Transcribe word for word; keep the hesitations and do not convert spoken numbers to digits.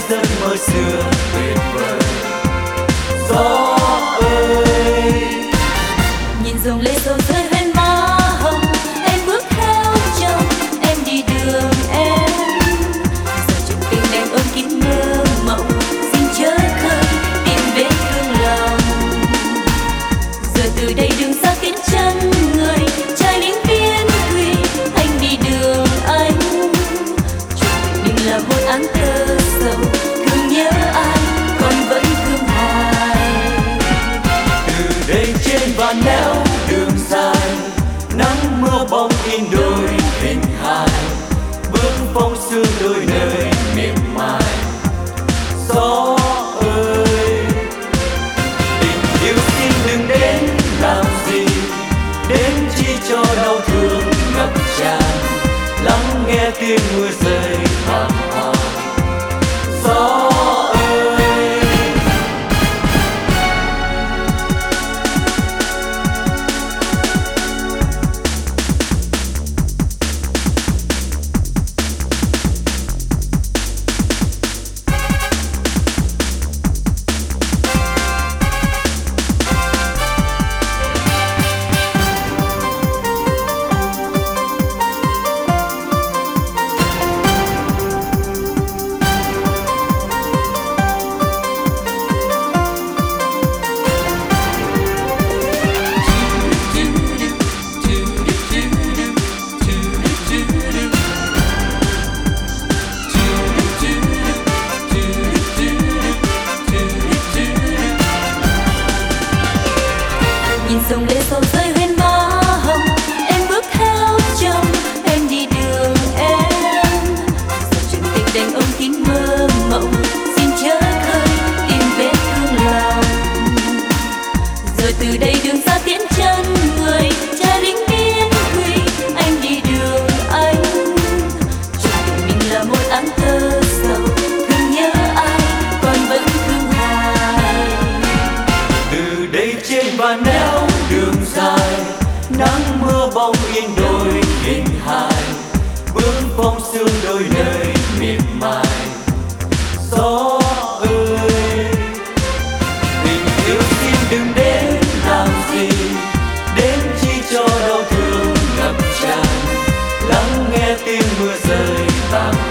giấc mơ xưa tuyệt vời. Gió ơi, nhìn dòng lệ dầu rơi bên má hồng, em bước theo chồng, em đi đường em. Giờ chuyện tình em ôm kín mơ mộng, xin chớ khơi tìm vết thương lòng. Giờ từ đây đường xa tiến chân người, trai lính biên thùy, anh đi đường anh. Chuyện mình là một áng thơ sầu, thương nhớ ai còn vẫn thương hoài. từ đây trên vạn nẻo đường dài, nắng mưa bóng in đôi hình hài, bước phong sương đôi nơi mềm mại. Gió ơi, tình yêu xin đừng đến làm gì, đến chỉ cho đau thương ngập tràn, lắng nghe tiếng mưa rơi bàng hoàng. Gió ơi, nhìn dòng lệ dầu rơi bên má hồng, em bước theo chồng, em đi đường em. Giờ chuyện tình đành ôm kín mơ mộng, xin chớ khơi tìm vết thương lòng. Giờ từ đây đường xa tiến chân người, trai lính biên thùy, anh đi đường anh. Chuyện tình mình là một áng thơ sầu, thương nhớ ai còn vẫn thương hoài. từ đây trên vạn nẻo đường dài, nắng mưa bóng in đôi hình hài, bước phong sương đôi nơi mềm mại. Gió ơi, tình yêu xin đừng đến làm gì, đến chỉ cho đau thương ngập tràn, lắng nghe tiếng mưa rơi bàng